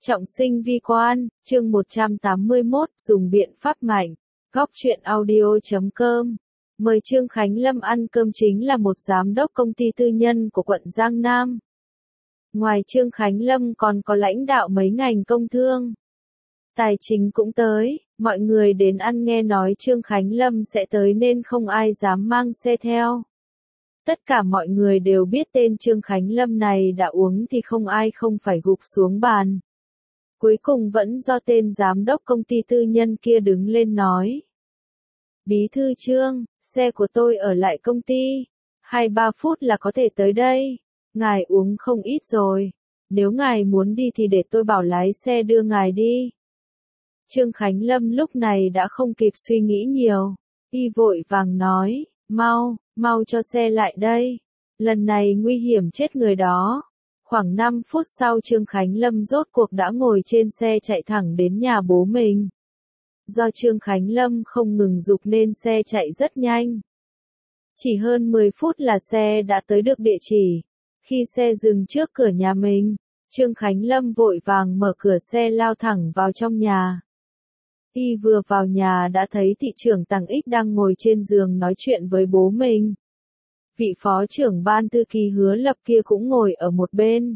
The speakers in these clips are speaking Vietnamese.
Trọng sinh vi quan, chương 181, dùng biện pháp mạnh. Góc truyện audio.com. Mời Trương Khánh Lâm ăn cơm chính là một giám đốc công ty tư nhân của quận Giang Nam. Ngoài Trương Khánh Lâm còn có lãnh đạo mấy ngành công thương. Tài chính cũng tới, mọi người đến ăn nghe nói Trương Khánh Lâm sẽ tới nên không ai dám mang xe theo. Tất cả mọi người đều biết tên Trương Khánh Lâm này đã uống thì không ai không phải gục xuống bàn. Cuối cùng vẫn do tên giám đốc công ty tư nhân kia đứng lên nói. Bí thư Trương, xe của tôi ở lại công ty. 2-3 phút là có thể tới đây. Ngài uống không ít rồi. Nếu ngài muốn đi thì để tôi bảo lái xe đưa ngài đi. Trương Khánh Lâm lúc này đã không kịp suy nghĩ nhiều. Y vội vàng nói, mau cho xe lại đây. Lần này nguy hiểm chết người đó. Khoảng 5 phút sau Trương Khánh Lâm rốt cuộc đã ngồi trên xe chạy thẳng đến nhà bố mình. Do Trương Khánh Lâm không ngừng giục nên xe chạy rất nhanh. Chỉ hơn 10 phút là xe đã tới được địa chỉ. Khi xe dừng trước cửa nhà mình, Trương Khánh Lâm vội vàng mở cửa xe lao thẳng vào trong nhà. Y vừa vào nhà đã thấy thị trưởng Tằng Ích đang ngồi trên giường nói chuyện với bố mình. Vị phó trưởng ban thư ký Hứa Lập kia cũng ngồi ở một bên.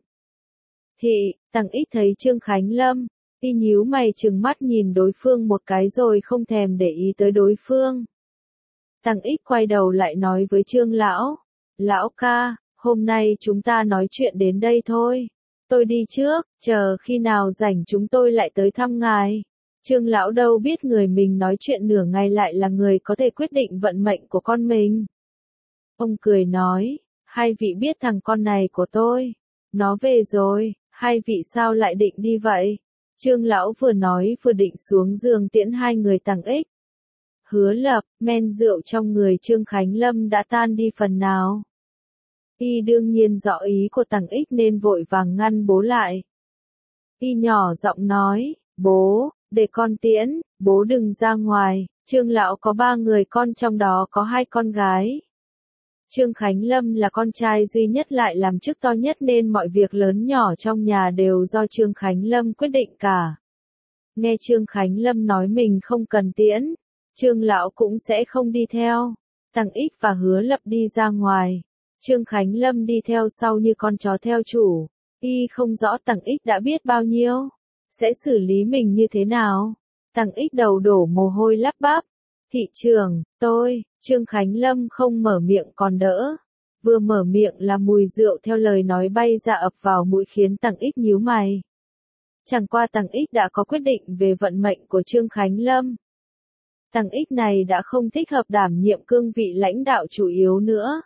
Tằng Ích thấy Trương Khánh Lâm, y nhíu mày trừng mắt nhìn đối phương một cái rồi không thèm để ý tới đối phương. Tằng Ích quay đầu lại nói với Trương lão, lão ca, hôm nay chúng ta nói chuyện đến đây thôi. Tôi đi trước, chờ khi nào rảnh chúng tôi lại tới thăm ngài. Trương lão đâu biết người mình nói chuyện nửa ngày lại là người có thể quyết định vận mệnh của con mình. Ông cười nói, hai vị biết thằng con này của tôi. Nó về rồi, hai vị sao lại định đi vậy? Trương lão vừa nói vừa định xuống giường tiễn hai người Tằng Ích. Hứa Lập, men rượu trong người Trương Khánh Lâm đã tan đi phần nào. Y đương nhiên rõ ý của Tằng Ích nên vội vàng ngăn bố lại. Y nhỏ giọng nói, bố, để con tiễn, bố đừng ra ngoài. Trương lão có 3 người con trong đó có 2 con gái. Trương Khánh Lâm là con trai duy nhất lại làm chức to nhất nên mọi việc lớn nhỏ trong nhà đều do Trương Khánh Lâm quyết định cả. Nghe Trương Khánh Lâm nói mình không cần tiễn, Trương lão cũng sẽ không đi theo. Tằng Ích và Hứa Lập đi ra ngoài. Trương Khánh Lâm đi theo sau như con chó theo chủ. Y không rõ Tằng Ích đã biết bao nhiêu, sẽ xử lý mình như thế nào. Tằng Ích đầu đổ mồ hôi lắp bắp. Thị trưởng, Trương Khánh Lâm không mở miệng còn đỡ. Vừa mở miệng là mùi rượu theo lời nói bay ra ập vào mũi khiến Tằng Ích nhíu mày. Chẳng qua Tằng Ích đã có quyết định về vận mệnh của Trương Khánh Lâm. Tằng Ích này đã không thích hợp đảm nhiệm cương vị lãnh đạo chủ yếu nữa.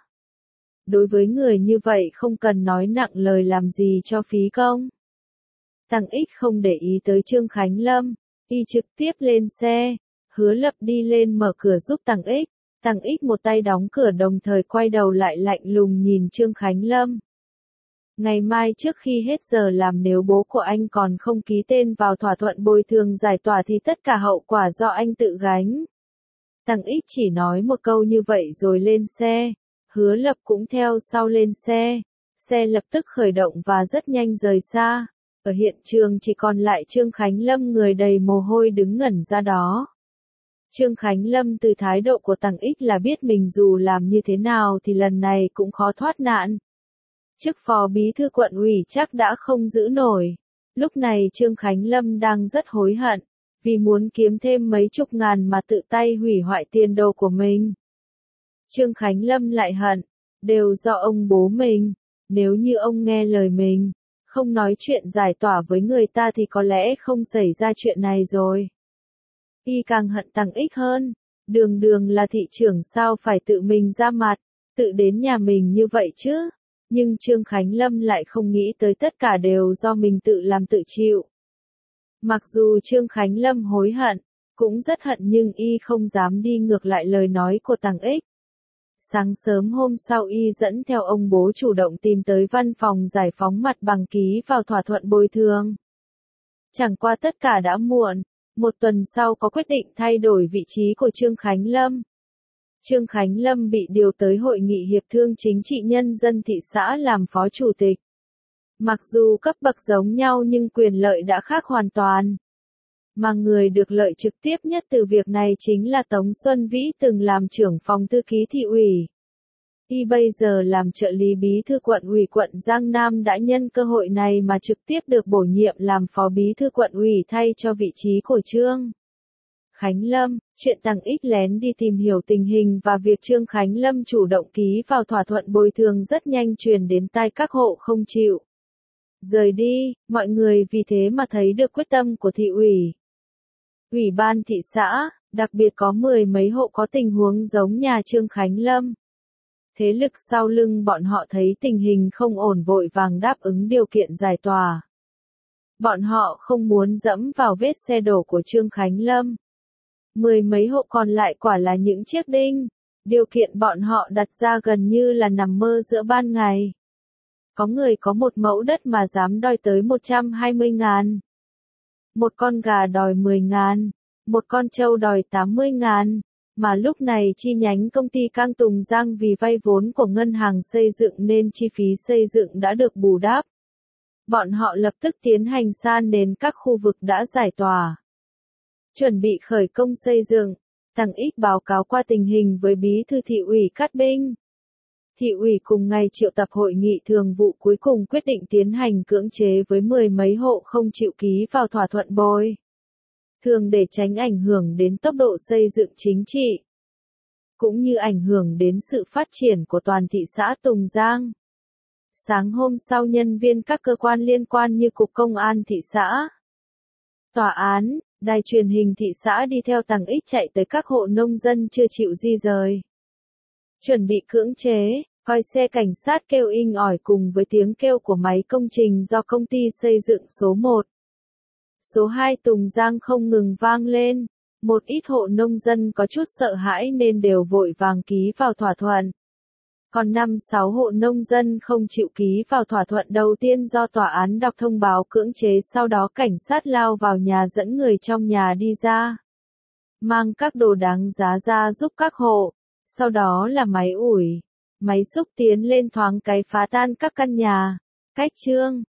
Đối với người như vậy không cần nói nặng lời làm gì cho phí công. Tằng Ích không để ý tới Trương Khánh Lâm, y trực tiếp lên xe. Hứa Lập đi lên mở cửa giúp Tằng Ích. Tằng Ích một tay đóng cửa đồng thời quay đầu lại lạnh lùng nhìn Trương Khánh Lâm. Ngày mai trước khi hết giờ làm nếu bố của anh còn không ký tên vào thỏa thuận bồi thường giải tỏa thì tất cả hậu quả do anh tự gánh. Tằng Ích chỉ nói một câu như vậy rồi lên xe. Hứa Lập cũng theo sau lên xe. Xe lập tức khởi động và rất nhanh rời xa. Ở hiện trường chỉ còn lại Trương Khánh Lâm người đầy mồ hôi đứng ngẩn ra đó. Trương Khánh Lâm từ thái độ của Tằng Ích là biết mình dù làm như thế nào thì lần này cũng khó thoát nạn. Chức phó bí thư quận ủy chắc đã không giữ nổi. Lúc này Trương Khánh Lâm đang rất hối hận, vì muốn kiếm thêm mấy chục ngàn mà tự tay hủy hoại tiền đồ của mình. Trương Khánh Lâm lại hận, đều do ông bố mình. Nếu như ông nghe lời mình, không nói chuyện giải tỏa với người ta thì có lẽ không xảy ra chuyện này rồi. Y càng hận Tằng Ích hơn, đường là thị trưởng sao phải tự mình ra mặt, tự đến nhà mình như vậy chứ. Nhưng Trương Khánh Lâm lại không nghĩ tới tất cả đều do mình tự làm tự chịu. Mặc dù Trương Khánh Lâm hối hận, cũng rất hận nhưng y không dám đi ngược lại lời nói của Tằng Ích. Sáng sớm hôm sau y dẫn theo ông bố chủ động tìm tới văn phòng giải phóng mặt bằng ký vào thỏa thuận bồi thường. Chẳng qua tất cả đã muộn. Một tuần sau có quyết định thay đổi vị trí của Trương Khánh Lâm. Trương Khánh Lâm bị điều tới Hội nghị Hiệp thương Chính trị Nhân dân thị xã làm phó chủ tịch. Mặc dù cấp bậc giống nhau nhưng quyền lợi đã khác hoàn toàn. Mà người được lợi trực tiếp nhất từ việc này chính là Tống Xuân Vĩ từng làm trưởng phòng thư ký thị ủy. Y bây giờ làm trợ lý bí thư quận ủy quận Giang Nam đã nhân cơ hội này mà trực tiếp được bổ nhiệm làm phó bí thư quận ủy thay cho vị trí của Trương Khánh Lâm. Chuyện Tằng X lén đi tìm hiểu tình hình và việc Trương Khánh Lâm chủ động ký vào thỏa thuận bồi thường rất nhanh truyền đến tai các hộ không chịu rời đi. Mọi người vì thế mà thấy được quyết tâm của thị ủy, ủy ban thị xã, đặc biệt có mười mấy hộ có tình huống giống nhà Trương Khánh Lâm. Thế lực sau lưng bọn họ thấy tình hình không ổn vội vàng đáp ứng điều kiện giải tỏa. Bọn họ không muốn dẫm vào vết xe đổ của Trương Khánh Lâm. Mười mấy hộ còn lại quả là những chiếc đinh. Điều kiện bọn họ đặt ra gần như là nằm mơ giữa ban ngày. Có người có một mẫu đất mà dám đòi tới 120.000. Một con gà đòi 10.000. Một con trâu đòi 80.000. Mà lúc này chi nhánh công ty Cang Tùng Giang vì vay vốn của ngân hàng xây dựng nên chi phí xây dựng đã được bù đắp. Bọn họ lập tức tiến hành san nền các khu vực đã giải tỏa. Chuẩn bị khởi công xây dựng, Tằng X báo cáo qua tình hình với bí thư thị ủy Cát Binh. Thị ủy cùng ngày triệu tập hội nghị thường vụ cuối cùng quyết định tiến hành cưỡng chế với mười mấy hộ không chịu ký vào thỏa thuận bồi thường để tránh ảnh hưởng đến tốc độ xây dựng chính trị, cũng như ảnh hưởng đến sự phát triển của toàn thị xã Tùng Giang. Sáng hôm sau nhân viên các cơ quan liên quan như Cục Công an thị xã, Tòa án, Đài truyền hình thị xã đi theo Tằng X chạy tới các hộ nông dân chưa chịu di rời. Chuẩn bị cưỡng chế, coi xe cảnh sát kêu inh ỏi cùng với tiếng kêu của máy công trình do công ty xây dựng số 1. Số 2 Tùng Giang không ngừng vang lên. Một ít hộ nông dân có chút sợ hãi nên đều vội vàng ký vào thỏa thuận. Còn 5-6 hộ nông dân không chịu ký vào thỏa thuận đầu tiên do tòa án đọc thông báo cưỡng chế, sau đó cảnh sát lao vào nhà dẫn người trong nhà đi ra. Mang các đồ đáng giá ra giúp các hộ. Sau đó là máy ủi, máy xúc tiến lên thoáng cái phá tan các căn nhà. Cách Trương